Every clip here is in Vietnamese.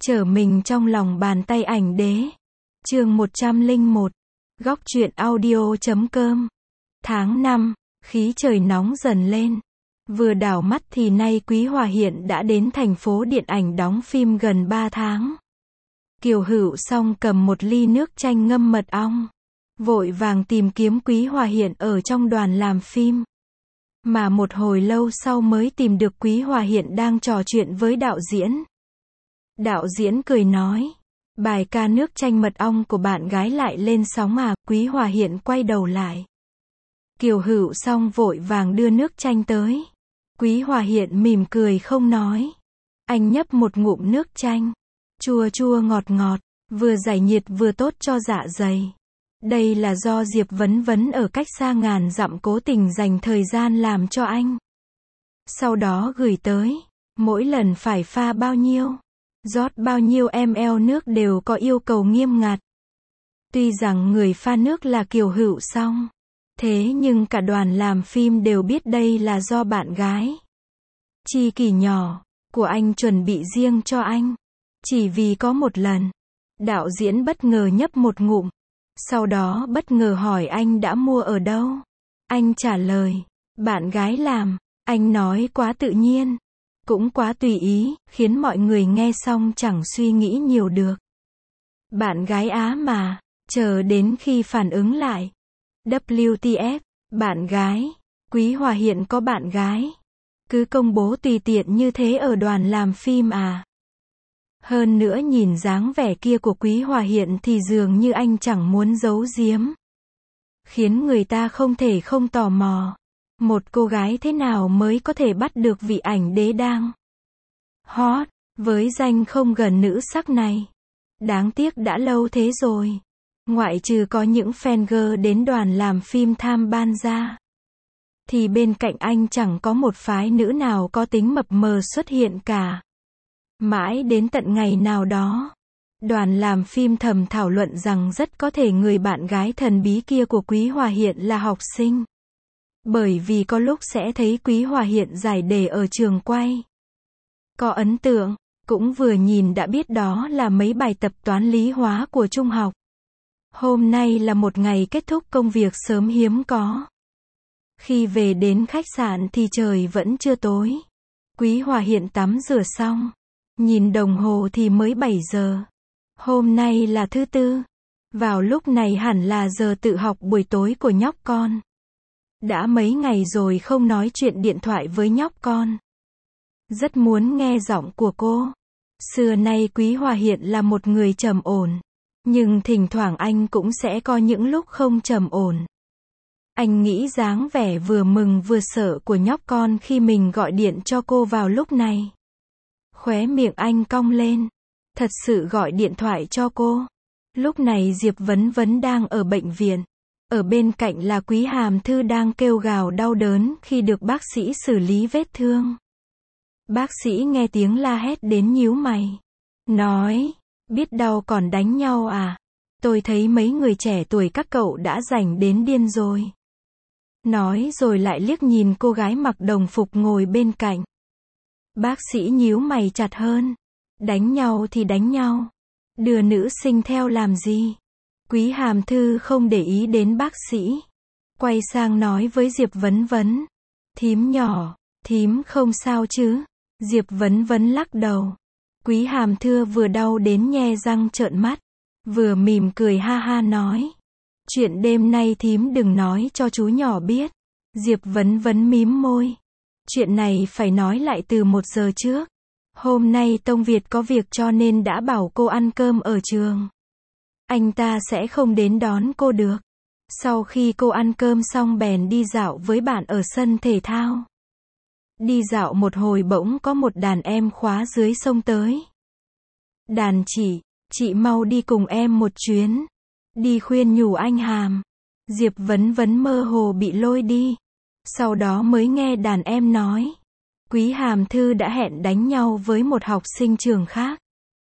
Trở mình trong lòng bàn tay ảnh đế. Chương 101. Góc truyện audio.com. Tháng 5, khí trời nóng dần lên. Vừa đảo mắt thì nay Quý Hòa Hiện đã đến thành phố điện ảnh đóng phim gần 3 tháng. Kiều Hữu Song cầm một ly nước chanh ngâm mật ong, vội vàng tìm kiếm Quý Hòa Hiện ở trong đoàn làm phim. Mà một hồi lâu sau mới tìm được Quý Hòa Hiện đang trò chuyện với đạo diễn. Đạo diễn cười nói, bài ca nước chanh mật ong của bạn gái lại lên sóng à? Quý Hòa Hiện quay đầu lại. Kiều Hữu Song vội vàng đưa nước chanh tới. Quý Hòa Hiện mỉm cười không nói. Anh nhấp một ngụm nước chanh, chua chua ngọt ngọt, vừa giải nhiệt vừa tốt cho dạ dày. Đây là do Diệp Vấn Vấn ở cách xa ngàn dặm cố tình dành thời gian làm cho anh. Sau đó gửi tới, mỗi lần phải pha bao nhiêu, rót bao nhiêu ml nước đều có yêu cầu nghiêm ngặt. Tuy rằng người pha nước là Kiều Hữu Song, thế nhưng cả đoàn làm phim đều biết đây là do bạn gái chi kỷ nhỏ của anh chuẩn bị riêng cho anh. Chỉ vì có một lần, đạo diễn bất ngờ nhấp một ngụm, sau đó bất ngờ hỏi anh đã mua ở đâu. Anh trả lời, bạn gái làm. Anh nói quá tự nhiên, cũng quá tùy ý, khiến mọi người nghe xong chẳng suy nghĩ nhiều được. Bạn gái á mà, chờ đến khi phản ứng lại. WTF, bạn gái, Quý Hòa Hiện có bạn gái. Cứ công bố tùy tiện như thế ở đoàn làm phim à? Hơn nữa nhìn dáng vẻ kia của Quý Hòa Hiện thì dường như anh chẳng muốn giấu giếm. Khiến người ta không thể không tò mò. Một cô gái thế nào mới có thể bắt được vị ảnh đế đang hot, với danh không gần nữ sắc này. Đáng tiếc đã lâu thế rồi. Ngoại trừ có những fan girl đến đoàn làm phim tham ban ra, thì bên cạnh anh chẳng có một phái nữ nào có tính mập mờ xuất hiện cả. Mãi đến tận ngày nào đó, đoàn làm phim thầm thảo luận rằng rất có thể người bạn gái thần bí kia của Quý Hòa Hiện là học sinh. Bởi vì có lúc sẽ thấy Quý Hòa Hiện giải đề ở trường quay. Có ấn tượng, cũng vừa nhìn đã biết đó là mấy bài tập toán lý hóa của trung học. Hôm nay là một ngày kết thúc công việc sớm hiếm có. Khi về đến khách sạn thì trời vẫn chưa tối. Quý Hòa Hiện tắm rửa xong, nhìn đồng hồ thì mới 7 giờ. Hôm nay là thứ Tư. Vào lúc này hẳn là giờ tự học buổi tối của nhóc con. Đã mấy ngày rồi không nói chuyện điện thoại với nhóc con. Rất muốn nghe giọng của cô. Xưa nay Quý Hòa Hiện là một người trầm ổn. Nhưng thỉnh thoảng anh cũng sẽ có những lúc không trầm ổn. Anh nghĩ dáng vẻ vừa mừng vừa sợ của nhóc con khi mình gọi điện cho cô vào lúc này. Khóe miệng anh cong lên. Thật sự gọi điện thoại cho cô. Lúc này Diệp Vấn Vấn đang ở bệnh viện. Ở bên cạnh là Quý Hàm Thư đang kêu gào đau đớn khi được bác sĩ xử lý vết thương. Bác sĩ nghe tiếng la hét đến nhíu mày. Nói, biết đau còn đánh nhau à? Tôi thấy mấy người trẻ tuổi các cậu đã rảnh đến điên rồi. Nói rồi lại liếc nhìn cô gái mặc đồng phục ngồi bên cạnh. Bác sĩ nhíu mày chặt hơn. Đánh nhau thì đánh nhau. Đưa nữ sinh theo làm gì? Quý Hàm Thư không để ý đến bác sĩ. Quay sang nói với Diệp Vấn Vấn. Thím nhỏ, thím không sao chứ? Diệp Vấn Vấn lắc đầu. Quý Hàm Thư vừa đau đến nhe răng trợn mắt, vừa mỉm cười ha ha nói. Chuyện đêm nay thím đừng nói cho chú nhỏ biết. Diệp Vấn Vấn mím môi. Chuyện này phải nói lại từ 1 giờ trước. Hôm nay Tông Việt có việc cho nên đã bảo cô ăn cơm ở trường. Anh ta sẽ không đến đón cô được. Sau khi cô ăn cơm xong bèn đi dạo với bạn ở sân thể thao. Đi dạo một hồi bỗng có một đàn em khóa dưới sông tới. Đàn chị mau đi cùng em một chuyến. Đi khuyên nhủ anh Hàm. Diệp Vấn Vấn mơ hồ bị lôi đi. Sau đó mới nghe đàn em nói. Quý Hàm Thư đã hẹn đánh nhau với một học sinh trường khác.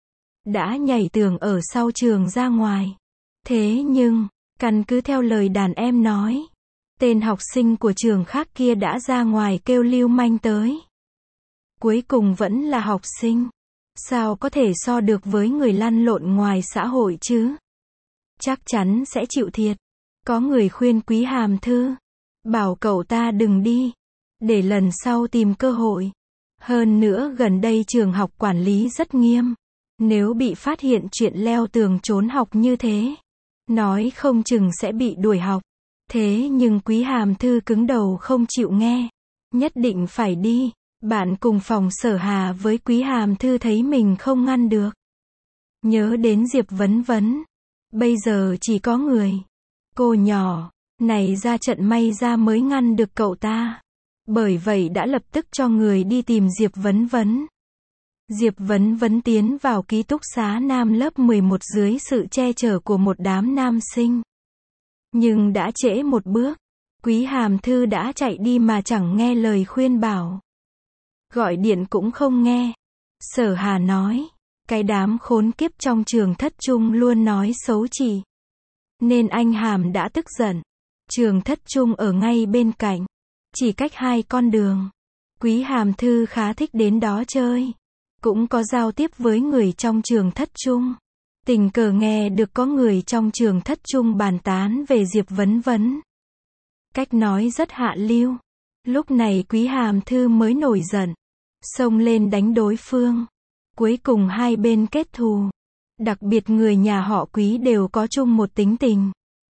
Đã nhảy tường ở sau trường ra ngoài. Thế nhưng, căn cứ theo lời đàn em nói, tên học sinh của trường khác kia đã ra ngoài kêu lưu manh tới. Cuối cùng vẫn là học sinh. Sao có thể so được với người lăn lộn ngoài xã hội chứ? Chắc chắn sẽ chịu thiệt. Có người khuyên Quý Hàm Thư, bảo cậu ta đừng đi, để lần sau tìm cơ hội. Hơn nữa gần đây trường học quản lý rất nghiêm. Nếu bị phát hiện chuyện leo tường trốn học như thế, nói không chừng sẽ bị đuổi học. Thế nhưng Quý Hàm Thư cứng đầu không chịu nghe. Nhất định phải đi. Bạn cùng phòng Sở Hà với Quý Hàm Thư thấy mình không ngăn được. Nhớ đến Diệp Vấn Vấn. Bây giờ chỉ có người. Cô nhỏ này ra trận may ra mới ngăn được cậu ta. Bởi vậy đã lập tức cho người đi tìm Diệp Vấn Vấn. Diệp Vấn Vấn tiến vào ký túc xá nam lớp 11 dưới sự che chở của một đám nam sinh. Nhưng đã trễ một bước. Quý Hàm Thư đã chạy đi mà chẳng nghe lời khuyên bảo. Gọi điện cũng không nghe. Sở Hà nói, cái đám khốn kiếp trong trường thất trung luôn nói xấu chị. Nên anh Hàm đã tức giận. Trường thất trung ở ngay bên cạnh. Chỉ cách 2 con đường. Quý Hàm Thư khá thích đến đó chơi. Cũng có giao tiếp với người trong trường thất trung. Tình cờ nghe được có người trong trường thất trung bàn tán về Diệp Vấn Vấn. Cách nói rất hạ lưu. Lúc này Quý Hàm Thư mới nổi giận. Xông lên đánh đối phương. Cuối cùng hai bên kết thù. Đặc biệt người nhà họ Quý đều có chung một tính tình.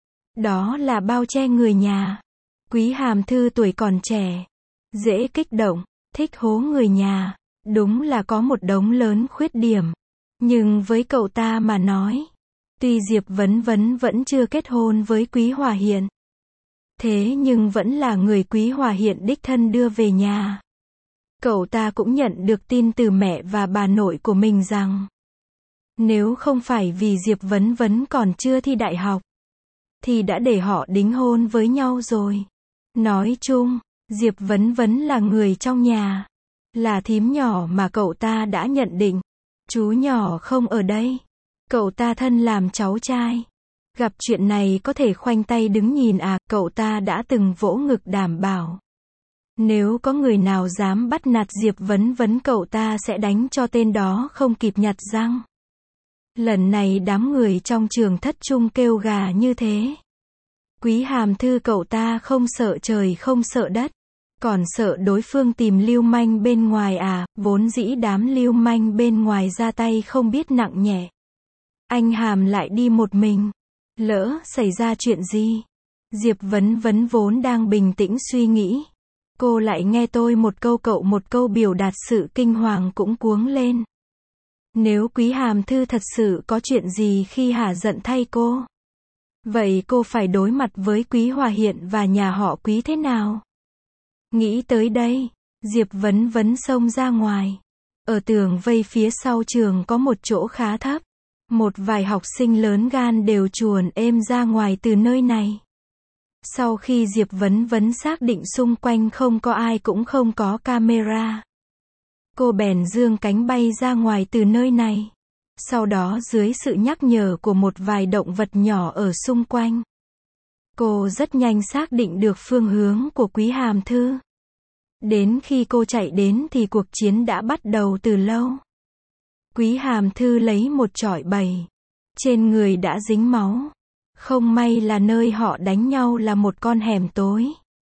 Đó là bao che người nhà. Quý Hàm Thư tuổi còn trẻ. Dễ kích động, thích hố người nhà. Đúng là có một đống lớn khuyết điểm. Nhưng với cậu ta mà nói, tuy Diệp Vấn Vấn vẫn chưa kết hôn với Quý Hòa Hiện. Thế nhưng vẫn là người Quý Hòa Hiện đích thân đưa về nhà. Cậu ta cũng nhận được tin từ mẹ và bà nội của mình rằng, nếu không phải vì Diệp Vấn Vấn còn chưa thi đại học, thì đã để họ đính hôn với nhau rồi. Nói chung, Diệp Vấn Vấn là người trong nhà. Là thím nhỏ mà cậu ta đã nhận định. Chú nhỏ không ở đây. Cậu ta thân làm cháu trai. Gặp chuyện này có thể khoanh tay đứng nhìn à, cậu ta đã từng vỗ ngực đảm bảo. Nếu có người nào dám bắt nạt Diệp Vấn Vấn cậu ta sẽ đánh cho tên đó không kịp nhặt răng. Lần này đám người trong trường thất trung kêu gà như thế. Quý Hàm Thư cậu ta không sợ trời không sợ đất. Còn sợ đối phương tìm lưu manh bên ngoài à, vốn dĩ đám lưu manh bên ngoài ra tay không biết nặng nhẹ. Anh Hàm lại đi một mình. Lỡ xảy ra chuyện gì? Diệp Vấn Vấn vốn đang bình tĩnh suy nghĩ. Cô lại nghe tôi một câu cậu một câu biểu đạt sự kinh hoàng cũng cuống lên. Nếu Quý Hàm Thư thật sự có chuyện gì khi hả giận thay cô, vậy cô phải đối mặt với Quý Hòa Hiện và nhà họ Quý thế nào? Nghĩ tới đây, Diệp Vấn Vấn xông ra ngoài. Ở tường vây phía sau trường có một chỗ khá thấp. Một vài học sinh lớn gan đều chuồn êm ra ngoài từ nơi này. Sau khi Diệp Vấn Vấn xác định xung quanh không có ai cũng không có camera, cô bèn giương cánh bay ra ngoài từ nơi này. Sau đó dưới sự nhắc nhở của một vài động vật nhỏ ở xung quanh, cô rất nhanh xác định được phương hướng của Quý Hàm Thư. Đến khi cô chạy đến thì cuộc chiến đã bắt đầu từ lâu. Quý Hàm Thư lấy một chọi bầy. Trên người đã dính máu. Không may là nơi họ đánh nhau là một con hẻm tối.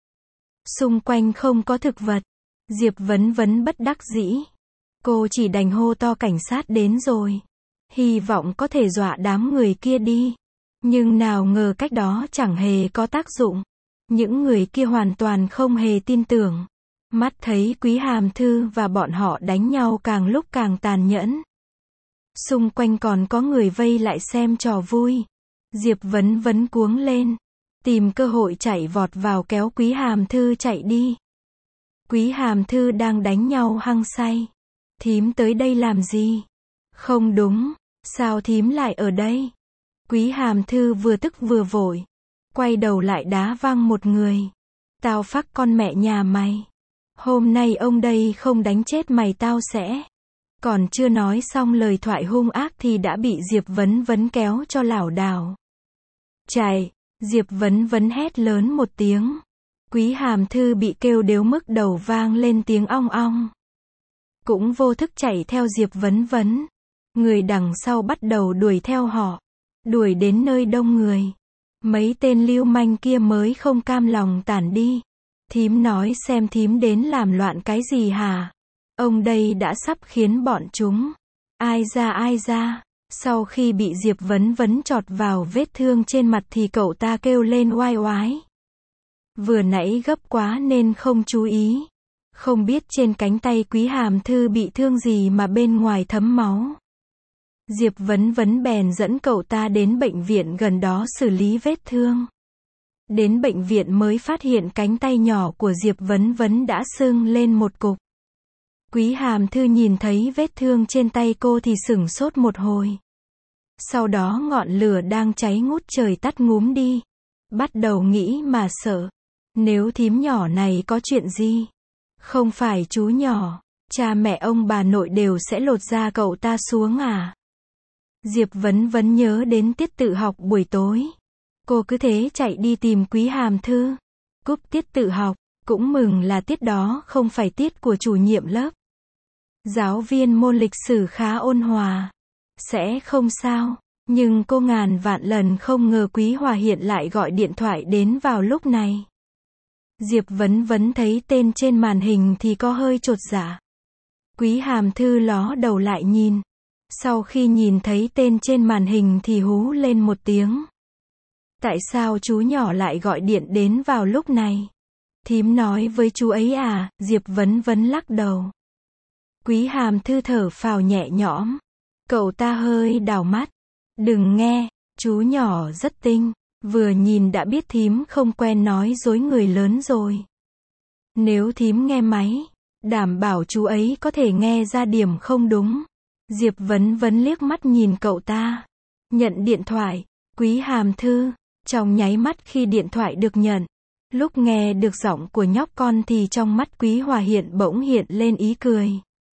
Xung quanh không có thực vật. Diệp Vấn Vấn bất đắc dĩ. Cô chỉ đành hô to cảnh sát đến rồi. Hy vọng có thể dọa đám người kia đi. Nhưng nào ngờ cách đó chẳng hề có tác dụng. Những người kia hoàn toàn không hề tin tưởng. Mắt thấy Quý Hàm Thư và bọn họ đánh nhau càng lúc càng tàn nhẫn. Xung quanh còn có người vây lại xem trò vui. Diệp Vấn Vấn cuống lên. Tìm cơ hội chạy vọt vào kéo Quý Hàm Thư chạy đi. Quý Hàm Thư đang đánh nhau hăng say. Thím tới đây làm gì? Không đúng. Sao thím lại ở đây? Quý Hàm Thư vừa tức vừa vội. Quay đầu lại đá văng một người. Tao phắc con mẹ nhà mày. Hôm nay ông đây không đánh chết mày tao sẽ. Còn chưa nói xong lời thoại hung ác thì đã bị Diệp Vấn Vấn kéo cho lảo đảo. Chạy! Diệp Vấn Vấn hét lớn một tiếng. Quý Hàm Thư bị kêu đếu mức đầu vang lên tiếng ong ong. cũng vô thức chạy theo Diệp Vấn Vấn. Người đằng sau bắt đầu đuổi theo họ, đuổi đến nơi đông người. Mấy tên lưu manh kia mới không cam lòng tản đi. Thím nói xem thím đến làm loạn cái gì hả? Ông đây đã sắp khiến bọn chúng. Ai ra. Sau khi bị Diệp Vấn Vấn chọt vào vết thương trên mặt thì cậu ta kêu lên oai oái. Vừa nãy gấp quá nên không chú ý. Không biết trên cánh tay Quý Hàm Thư bị thương gì mà bên ngoài thấm máu. Diệp Vấn Vấn bèn dẫn cậu ta đến bệnh viện gần đó xử lý vết thương. Đến bệnh viện mới phát hiện cánh tay nhỏ của Diệp Vấn Vấn đã sưng lên một cục. Quý Hàm Thư nhìn thấy vết thương trên tay cô thì sửng sốt một hồi. Sau đó ngọn lửa đang cháy ngút trời tắt ngúm đi. Bắt đầu nghĩ mà sợ. Nếu thím nhỏ này có chuyện gì? Không phải chú nhỏ, cha mẹ ông bà nội đều sẽ lột da cậu ta xuống à? Diệp Vấn Vấn nhớ đến tiết tự học buổi tối. Cô cứ thế chạy đi tìm Quý Hàm Thư. Cúp tiết tự học, cũng mừng là tiết đó không phải tiết của chủ nhiệm lớp. Giáo viên môn lịch sử khá ôn hòa. Sẽ không sao, nhưng cô ngàn vạn lần không ngờ Quý Hòa Hiện lại gọi điện thoại đến vào lúc này. Diệp Vấn Vấn thấy tên trên màn hình thì có hơi chột dạ. Quý Hàm Thư ló đầu lại nhìn. Sau khi nhìn thấy tên trên màn hình thì hú lên một tiếng. Tại sao chú nhỏ lại gọi điện đến vào lúc này? Thím nói với chú ấy à? Diệp Vấn Vấn lắc đầu. Quý Hàm Thư thở phào nhẹ nhõm. Cậu ta hơi đảo mắt. Đừng nghe, chú nhỏ rất tinh. Vừa nhìn đã biết thím không quen nói dối người lớn rồi. Nếu thím nghe máy, đảm bảo chú ấy có thể nghe ra điểm không đúng. Diệp Vấn Vấn liếc mắt nhìn cậu ta. Nhận điện thoại, Quý Hàm Thư. Trong nháy mắt khi điện thoại được nhận, lúc nghe được giọng của nhóc con thì trong mắt Quý Hòa Hiện bỗng hiện lên ý cười.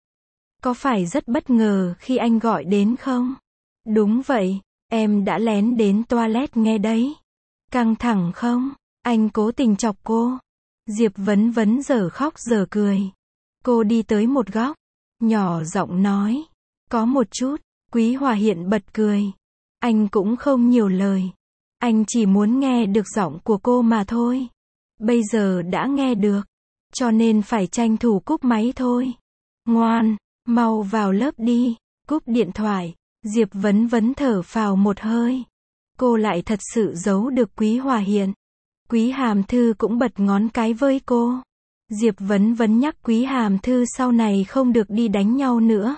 Có phải rất bất ngờ khi anh gọi đến không? Đúng vậy, em đã lén đến toilet nghe đấy. Căng thẳng không? Anh cố tình chọc cô. Diệp Vấn Vấn giờ khóc giờ cười. Cô đi tới một góc, nhỏ giọng nói. Có một chút. Quý Hòa Hiện bật cười. Anh cũng không nhiều lời. Anh chỉ muốn nghe được giọng của cô mà thôi. Bây giờ đã nghe được, cho nên phải tranh thủ cúp máy thôi. Ngoan, mau vào lớp đi. Cúp điện thoại, Diệp Vấn Vấn thở phào một hơi. Cô lại thật sự giấu được Quý Hòa Hiện. Quý Hàm Thư cũng bật ngón cái với cô. Diệp Vấn Vấn nhắc Quý Hàm Thư sau này không được đi đánh nhau nữa.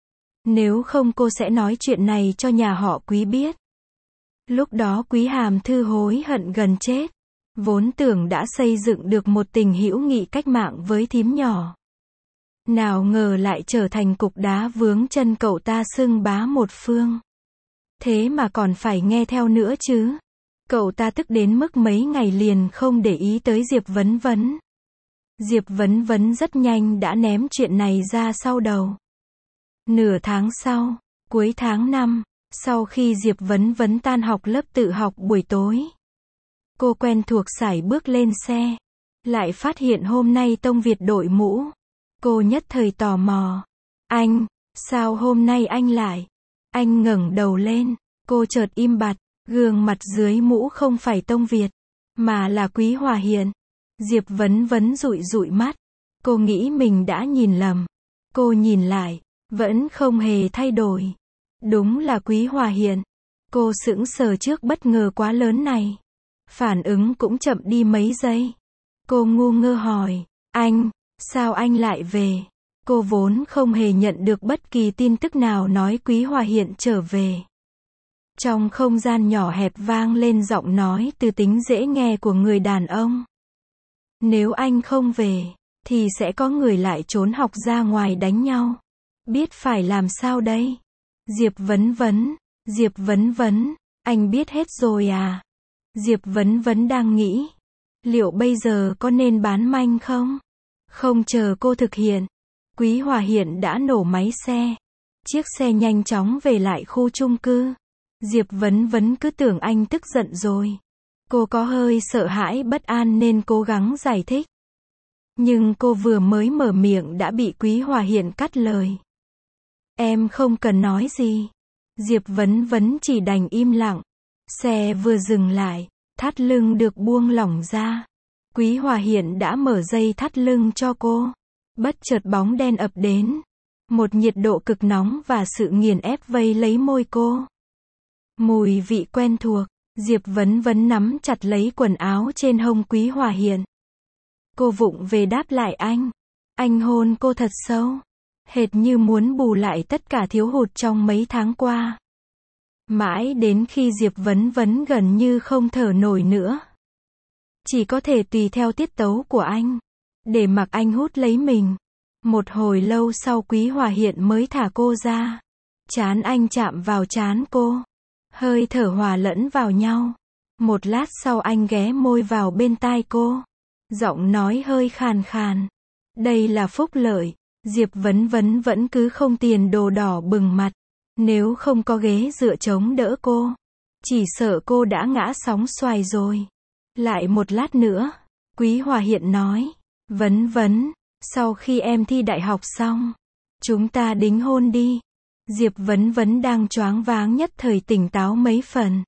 Nếu không cô sẽ nói chuyện này cho nhà họ Quý biết. Lúc đó Quý Hàm Thư hối hận gần chết. Vốn tưởng đã xây dựng được một tình hữu nghị cách mạng với thím nhỏ. Nào ngờ lại trở thành cục đá vướng chân cậu ta xưng bá một phương. Thế mà còn phải nghe theo nữa chứ. Cậu ta tức đến mức mấy ngày liền không để ý tới Diệp Vấn Vấn. Diệp Vấn Vấn rất nhanh đã ném chuyện này ra sau đầu. Nửa tháng sau, cuối tháng 5, sau khi Diệp Vấn Vấn tan học lớp tự học buổi tối, cô quen thuộc sải bước lên xe, lại phát hiện hôm nay Tông Việt đội mũ. Cô nhất thời tò mò. Anh, sao hôm nay anh lại? Anh ngẩng đầu lên, cô chợt im bặt, gương mặt dưới mũ không phải Tông Việt, mà là Quý Hòa Hiện. Diệp Vấn Vấn dụi dụi mắt, cô nghĩ mình đã nhìn lầm. Cô nhìn lại, vẫn không hề thay đổi. Đúng là Quý Hòa Hiện. Cô sững sờ trước bất ngờ quá lớn này. Phản ứng cũng chậm đi mấy giây. Cô ngu ngơ hỏi, anh, sao anh lại về? Cô vốn không hề nhận được bất kỳ tin tức nào nói Quý Hòa Hiện trở về. Trong không gian nhỏ hẹp vang lên giọng nói từ tính dễ nghe của người đàn ông. Nếu anh không về, thì sẽ có người lại trốn học ra ngoài đánh nhau. Biết phải làm sao đây? Diệp Vấn Vấn, anh biết hết rồi à? Diệp Vấn Vấn đang nghĩ, liệu bây giờ có nên bán manh không? Không chờ cô thực hiện, Quý Hòa Hiện đã nổ máy xe. Chiếc xe nhanh chóng về lại khu chung cư. Diệp Vấn Vấn cứ tưởng anh tức giận rồi. Cô có hơi sợ hãi bất an nên cố gắng giải thích. Nhưng cô vừa mới mở miệng đã bị Quý Hòa Hiện cắt lời. Em không cần nói gì. Diệp Vấn Vấn chỉ đành im lặng. Xe vừa dừng lại, thắt lưng được buông lỏng ra. Quý Hòa Hiện đã mở dây thắt lưng cho cô. Bất chợt bóng đen ập đến. Một nhiệt độ cực nóng và sự nghiền ép vây lấy môi cô. Mùi vị quen thuộc, Diệp Vấn Vấn nắm chặt lấy quần áo trên hông Quý Hòa Hiện. Cô vụng về đáp lại anh. Anh hôn cô thật sâu. Hệt như muốn bù lại tất cả thiếu hụt trong mấy tháng qua. Mãi đến khi Diệp Vấn Vấn gần như không thở nổi nữa. Chỉ có thể tùy theo tiết tấu của anh. Để mặc anh hút lấy mình. Một hồi lâu sau Quý Hòa Hiện mới thả cô ra. Trán anh chạm vào trán cô. Hơi thở hòa lẫn vào nhau. Một lát sau anh ghé môi vào bên tai cô. Giọng nói hơi khàn khàn. Đây là phúc lợi. Diệp Vấn Vấn vẫn cứ không tiền đồ đỏ bừng mặt. Nếu không có ghế dựa chống đỡ cô, chỉ sợ cô đã ngã sóng xoài rồi. Lại một lát nữa, Quý Hòa Hiện nói. Vấn Vấn, sau khi em thi đại học xong, chúng ta đính hôn đi. Diệp Vấn Vấn đang choáng váng nhất thời tỉnh táo mấy phần.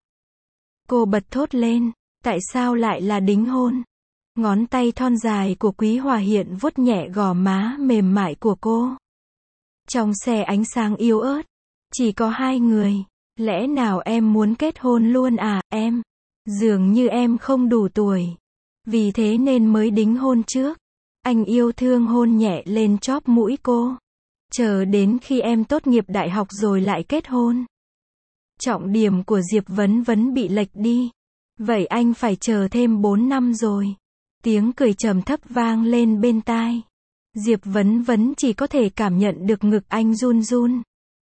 Cô bật thốt lên. Tại sao lại là đính hôn? Ngón tay thon dài của Quý Hòa Hiện vuốt nhẹ gò má mềm mại của cô. Trong xe ánh sáng yếu ớt. Chỉ có hai người. Lẽ nào em muốn kết hôn luôn à, em? Dường như em không đủ tuổi. Vì thế nên mới đính hôn trước. Anh yêu thương hôn nhẹ lên chóp mũi cô. Chờ đến khi em tốt nghiệp đại học rồi lại kết hôn. Trọng điểm của Diệp Vấn Vấn bị lệch đi. Vậy anh phải chờ thêm 4 năm rồi. Tiếng cười trầm thấp vang lên bên tai. Diệp Vấn Vấn chỉ có thể cảm nhận được ngực anh run run.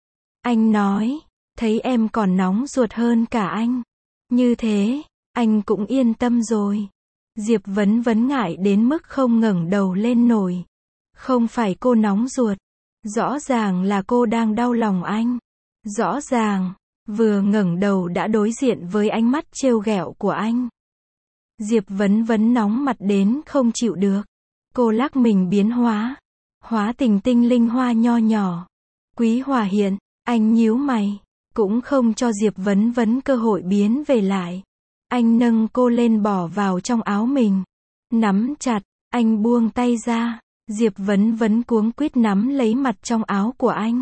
Anh nói, thấy em còn nóng ruột hơn cả anh. Như thế, anh cũng yên tâm rồi. Diệp Vấn Vấn ngại đến mức không ngẩng đầu lên nổi. Không phải cô nóng ruột. Rõ ràng là cô đang đau lòng anh. Rõ ràng, vừa ngẩng đầu đã đối diện với ánh mắt trêu ghẹo của anh. Diệp Vấn Vấn nóng mặt đến không chịu được. Cô lắc mình biến hóa. Hóa thành tinh linh hoa nho nhỏ. Quý Hòa Hiện, anh nhíu mày. Cũng không cho Diệp Vấn Vấn cơ hội biến về lại. Anh nâng cô lên bỏ vào trong áo mình. Nắm chặt, anh buông tay ra. Diệp Vấn Vấn cuống quýt nắm lấy mặt trong áo của anh.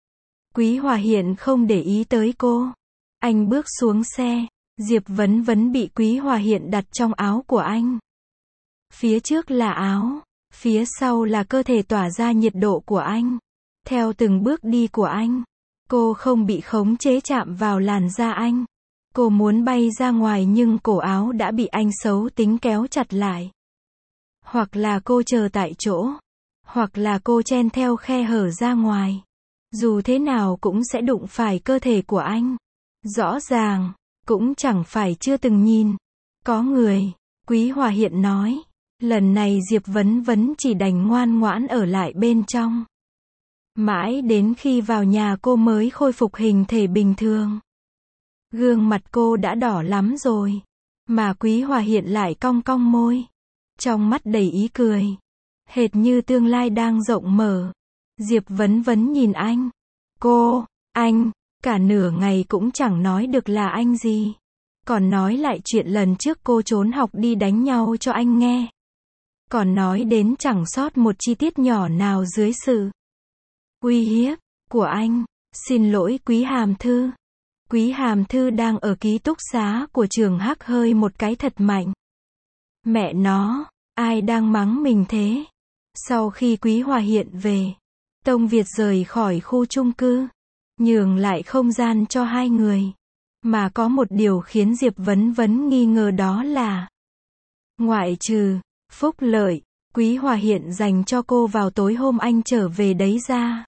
Quý Hòa Hiện không để ý tới cô. Anh bước xuống xe. Diệp Vấn Vấn bị Quý Hòa Hiện đặt trong áo của anh. Phía trước là áo. Phía sau là cơ thể tỏa ra nhiệt độ của anh. Theo từng bước đi của anh, cô không bị khống chế chạm vào làn da anh. Cô muốn bay ra ngoài nhưng cổ áo đã bị anh xấu tính kéo chặt lại. Hoặc là cô chờ tại chỗ. Hoặc là cô chen theo khe hở ra ngoài. Dù thế nào cũng sẽ đụng phải cơ thể của anh. Rõ ràng, cũng chẳng phải chưa từng nhìn. Có người, Quý Hòa Hiện nói. Lần này Diệp Vấn Vấn chỉ đành ngoan ngoãn ở lại bên trong. Mãi đến khi vào nhà cô mới khôi phục hình thể bình thường. Gương mặt cô đã đỏ lắm rồi. Mà Quý Hòa Hiện lại cong cong môi. Trong mắt đầy ý cười. Hệt như tương lai đang rộng mở. Diệp Vấn Vấn nhìn anh. Cô, anh, cả nửa ngày cũng chẳng nói được là anh gì. Còn nói lại chuyện lần trước cô trốn học đi đánh nhau cho anh nghe. Còn nói đến chẳng sót một chi tiết nhỏ nào dưới sự uy hiếp của anh. Xin lỗi Quý Hàm Thư. Quý Hàm Thư đang ở ký túc xá của trường hắc hơi một cái thật mạnh. Mẹ nó, ai đang mắng mình thế? Sau khi Quý Hòa Hiện về, Tông Việt rời khỏi khu chung cư, nhường lại không gian cho hai người. Mà có một điều khiến Diệp Vấn Vấn nghi ngờ đó là ngoại trừ phúc lợi Quý Hòa Hiện dành cho cô vào tối hôm anh trở về đấy ra.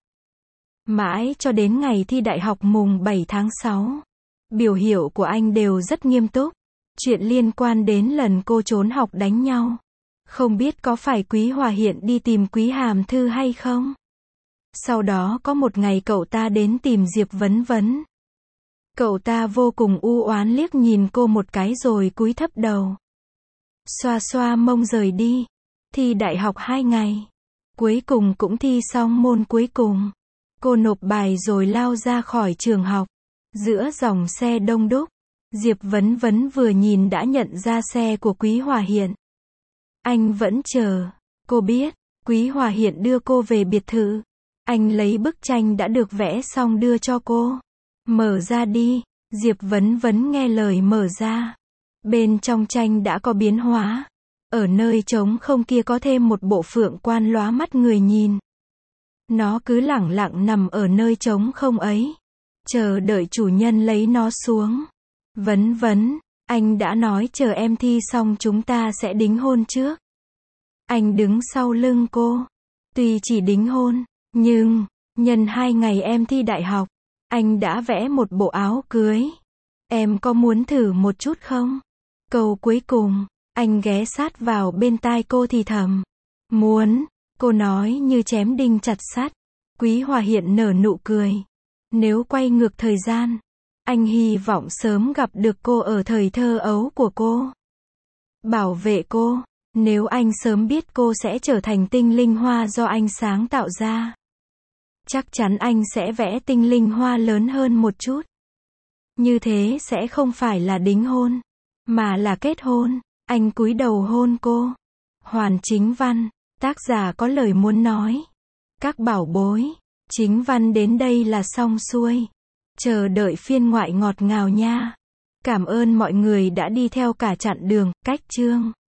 Mãi cho đến ngày thi đại học mùng 7 tháng 6, biểu hiện của anh đều rất nghiêm túc. Chuyện liên quan đến lần cô trốn học đánh nhau. Không biết có phải Quý Hòa Hiện đi tìm Quý Hàm Thư hay không? Sau đó có một ngày cậu ta đến tìm Diệp Vấn Vấn. Cậu ta vô cùng u oán liếc nhìn cô một cái rồi cúi thấp đầu. Xoa xoa mông rời đi. Thi đại học 2 ngày. Cuối cùng cũng thi xong môn cuối cùng. Cô nộp bài rồi lao ra khỏi trường học. Giữa dòng xe đông đúc, Diệp Vấn Vấn vừa nhìn đã nhận ra xe của Quý Hòa Hiện. Anh vẫn chờ. Cô biết, Quý Hòa Hiện đưa cô về biệt thự. Anh lấy bức tranh đã được vẽ xong đưa cho cô. Mở ra đi. Diệp Vấn Vấn nghe lời mở ra. Bên trong tranh đã có biến hóa. Ở nơi trống không kia có thêm một bộ phượng quan lóa mắt người nhìn. Nó cứ lẳng lặng nằm ở nơi trống không ấy, chờ đợi chủ nhân lấy nó xuống. Vấn Vấn, anh đã nói chờ em thi xong chúng ta sẽ đính hôn trước. Anh đứng sau lưng cô. Tuy chỉ đính hôn, nhưng, nhân 2 ngày em thi đại học, anh đã vẽ một bộ áo cưới. Em có muốn thử một chút không? Câu cuối cùng, anh ghé sát vào bên tai cô thì thầm. Muốn, cô nói như chém đinh chặt sắt. Quý Hòa Hiện nở nụ cười. Nếu quay ngược thời gian, anh hy vọng sớm gặp được cô ở thời thơ ấu của cô. Bảo vệ cô, nếu anh sớm biết cô sẽ trở thành tinh linh hoa do anh sáng tạo ra. Chắc chắn anh sẽ vẽ tinh linh hoa lớn hơn một chút. Như thế sẽ không phải là đính hôn, mà là kết hôn. Anh cúi đầu hôn cô. Hoàn chính văn, tác giả có lời muốn nói. Các bảo bối, chính văn đến đây là xong xuôi. Chờ đợi phiên ngoại ngọt ngào nha. Cảm ơn mọi người đã đi theo cả chặng đường, cách chương.